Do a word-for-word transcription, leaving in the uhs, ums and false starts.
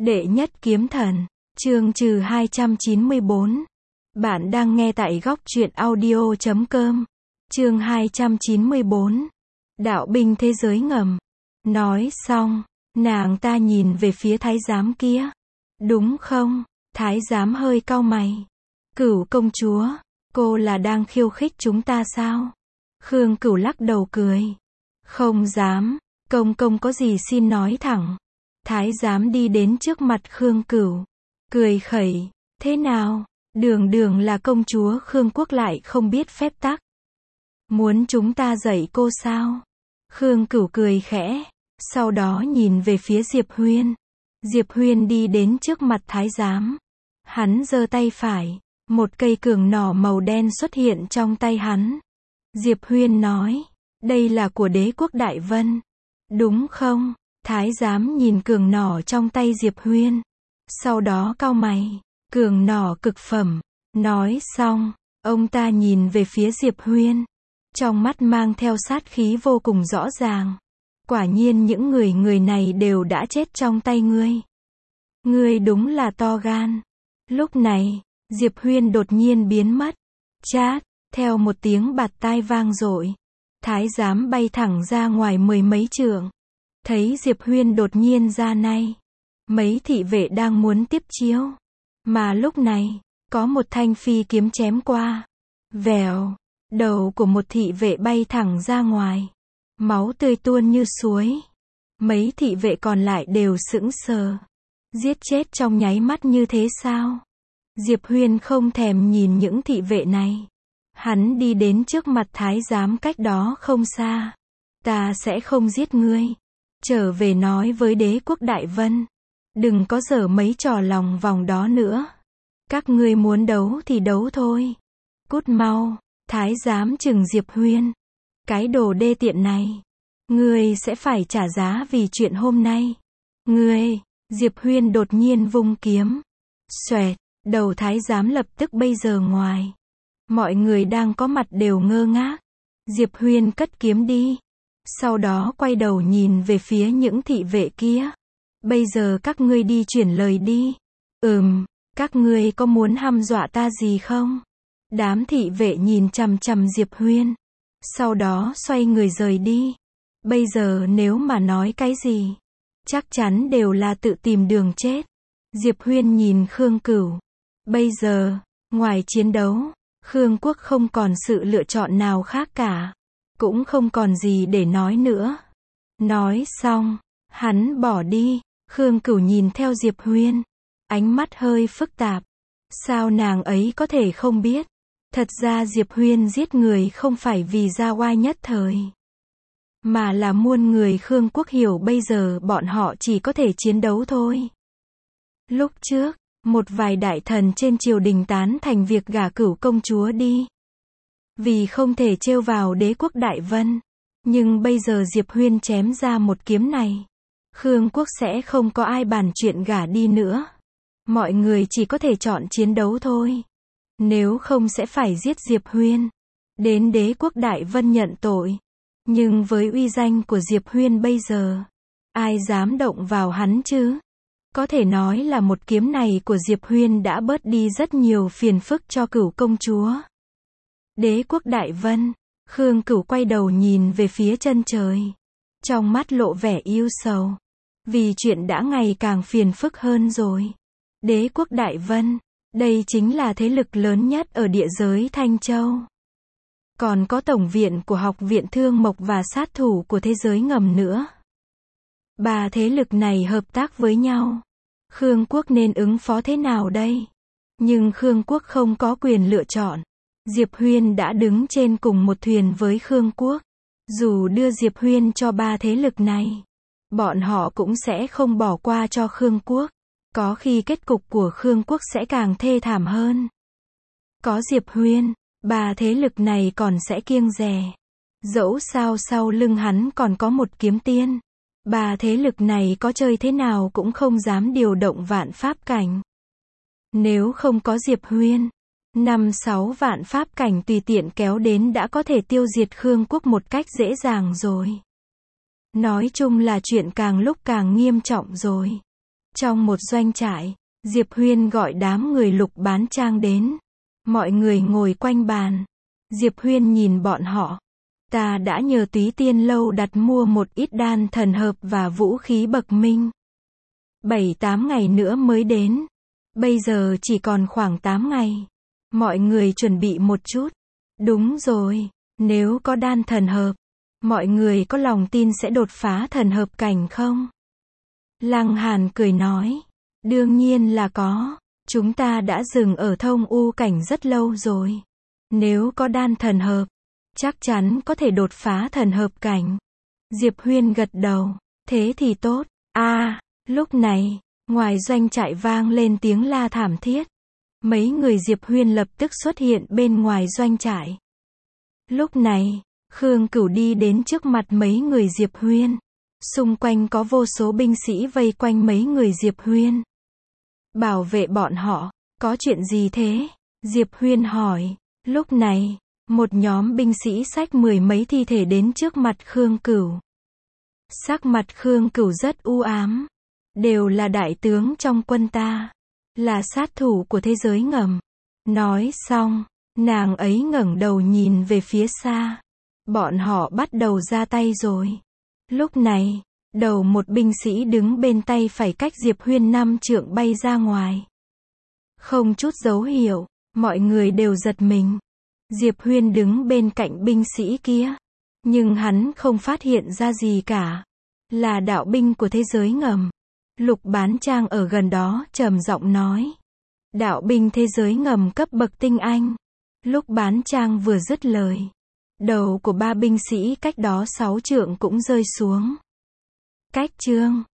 Đệ nhất kiếm thần, chương trừ hai trăm chín mươi bốn. Bạn đang nghe tại góc truyện audio chấm com. Chương hai trăm chín mươi bốn. Đạo binh thế giới ngầm. Nói xong, nàng ta nhìn về phía thái giám kia. Đúng không? Thái giám hơi cau mày. Cửu công chúa, cô là đang khiêu khích chúng ta sao? Khương Cửu lắc đầu cười. Không dám, công công có gì xin nói thẳng. Thái giám đi đến trước mặt Khương Cửu, cười khẩy, thế nào, đường đường là công chúa Khương Quốc lại không biết phép tắc. Muốn chúng ta dạy cô sao? Khương Cửu cười khẽ, sau đó nhìn về phía Diệp Huyên. Diệp Huyên đi đến trước mặt thái giám. Hắn giơ tay phải, một cây cường nỏ màu đen xuất hiện trong tay hắn. Diệp Huyên nói, đây là của đế quốc Đại Vân, đúng không? Thái giám nhìn cường nỏ trong tay Diệp Huyên, sau đó cau mày, cường nỏ cực phẩm. Nói xong, ông ta nhìn về phía Diệp Huyên, trong mắt mang theo sát khí vô cùng rõ ràng. Quả nhiên những người người này đều đã chết trong tay ngươi. Ngươi đúng là to gan. Lúc này, Diệp Huyên đột nhiên biến mất. Chát, theo một tiếng bạt tai vang dội, thái giám bay thẳng ra ngoài mười mấy trượng. Thấy Diệp Huyên đột nhiên ra nay, mấy thị vệ đang muốn tiếp chiếu, mà lúc này, có một thanh phi kiếm chém qua. Vèo, đầu của một thị vệ bay thẳng ra ngoài, máu tươi tuôn như suối. Mấy thị vệ còn lại đều sững sờ. Giết chết trong nháy mắt như thế sao? Diệp Huyên không thèm nhìn những thị vệ này. Hắn đi đến trước mặt thái giám cách đó không xa. Ta sẽ không giết ngươi. Trở về nói với đế quốc Đại Vân. Đừng có giở mấy trò lòng vòng đó nữa. Các ngươi muốn đấu thì đấu thôi. Cút mau. Thái giám trừng Diệp Huyên. Cái đồ đê tiện này. Ngươi sẽ phải trả giá vì chuyện hôm nay. Ngươi. Diệp Huyên đột nhiên vung kiếm. Xoẹt. Đầu thái giám lập tức bay giờ ngoài. Mọi người đang có mặt đều ngơ ngác. Diệp Huyên cất kiếm đi. Sau đó quay đầu nhìn về phía những thị vệ kia. Bây giờ các ngươi đi chuyển lời đi. Ừm, các ngươi có muốn hăm dọa ta gì không? Đám thị vệ nhìn chằm chằm Diệp Huyên. Sau đó xoay người rời đi. Bây giờ nếu mà nói cái gì, chắc chắn đều là tự tìm đường chết. Diệp Huyên nhìn Khương Cửu. Bây giờ, ngoài chiến đấu, Khương Quốc không còn sự lựa chọn nào khác cả. Cũng không còn gì để nói nữa. Nói xong, hắn bỏ đi. Khương Cửu nhìn theo Diệp Huyên, ánh mắt hơi phức tạp. Sao nàng ấy có thể không biết? Thật ra Diệp Huyên giết người không phải vì ra oai nhất thời, mà là muôn người Khương Quốc hiểu bây giờ bọn họ chỉ có thể chiến đấu thôi. Lúc trước, một vài đại thần trên triều đình tán thành việc gả Cửu công chúa đi, vì không thể trêu vào đế quốc Đại Vân. Nhưng bây giờ Diệp Huyên chém ra một kiếm này, Khương Quốc sẽ không có ai bàn chuyện gả đi nữa. Mọi người chỉ có thể chọn chiến đấu thôi. Nếu không sẽ phải giết Diệp Huyên, đến đế quốc Đại Vân nhận tội. Nhưng với uy danh của Diệp Huyên bây giờ, ai dám động vào hắn chứ? Có thể nói là một kiếm này của Diệp Huyên đã bớt đi rất nhiều phiền phức cho Cửu công chúa. Đế quốc Đại Vân, Khương Cửu quay đầu nhìn về phía chân trời, trong mắt lộ vẻ ưu sầu, vì chuyện đã ngày càng phiền phức hơn rồi. Đế quốc Đại Vân, đây chính là thế lực lớn nhất ở địa giới Thanh Châu. Còn có tổng viện của Học viện Thương Mộc và sát thủ của thế giới ngầm nữa. Ba thế lực này hợp tác với nhau. Khương Quốc nên ứng phó thế nào đây? Nhưng Khương Quốc không có quyền lựa chọn. Diệp Huyên đã đứng trên cùng một thuyền với Khương Quốc. Dù đưa Diệp Huyên cho ba thế lực này, bọn họ cũng sẽ không bỏ qua cho Khương Quốc. Có khi kết cục của Khương Quốc sẽ càng thê thảm hơn. Có Diệp Huyên, ba thế lực này còn sẽ kiêng dè. Dẫu sao sau lưng hắn còn có một kiếm tiên. Ba thế lực này có chơi thế nào cũng không dám điều động vạn pháp cảnh. Nếu không có Diệp Huyên, năm sáu vạn pháp cảnh tùy tiện kéo đến đã có thể tiêu diệt Khương Quốc một cách dễ dàng rồi. Nói chung là chuyện càng lúc càng nghiêm trọng rồi. Trong một doanh trại, Diệp Huyên gọi đám người Lục Bán Trang đến. Mọi người ngồi quanh bàn. Diệp Huyên nhìn bọn họ. Ta đã nhờ Túy Tiên Lâu đặt mua một ít đan thần hợp và vũ khí bậc minh. Bảy tám ngày nữa mới đến. Bây giờ chỉ còn khoảng tám ngày. Mọi người chuẩn bị một chút. Đúng rồi, nếu có đan thần hợp, mọi người có lòng tin sẽ đột phá thần hợp cảnh không? Lăng Hàn cười nói. Đương nhiên là có. Chúng ta đã dừng ở thông u cảnh rất lâu rồi. Nếu có đan thần hợp, chắc chắn có thể đột phá thần hợp cảnh. Diệp Huyên gật đầu. Thế thì tốt. A, à, lúc này, ngoài doanh trại vang lên tiếng la thảm thiết. Mấy người Diệp Huyên lập tức xuất hiện bên ngoài doanh trại. Lúc này, Khương Cửu đi đến trước mặt mấy người Diệp Huyên. Xung quanh có vô số binh sĩ vây quanh mấy người Diệp Huyên. Bảo vệ bọn họ, có chuyện gì thế? Diệp Huyên hỏi. Lúc này, một nhóm binh sĩ xách mười mấy thi thể đến trước mặt Khương Cửu. Sắc mặt Khương Cửu rất u ám. Đều là đại tướng trong quân ta. Là sát thủ của thế giới ngầm. Nói xong, nàng ấy ngẩng đầu nhìn về phía xa. Bọn họ bắt đầu ra tay rồi. Lúc này, đầu một binh sĩ đứng bên tay phải cách Diệp Huyên năm trượng bay ra ngoài. Không chút dấu hiệu, mọi người đều giật mình. Diệp Huyên đứng bên cạnh binh sĩ kia. Nhưng hắn không phát hiện ra gì cả. Là đạo binh của thế giới ngầm. Lục Bán Trang ở gần đó trầm giọng nói. Đạo binh thế giới ngầm cấp bậc tinh anh. Lúc Bán Trang vừa dứt lời, đầu của ba binh sĩ cách đó sáu trượng cũng rơi xuống. Cách chương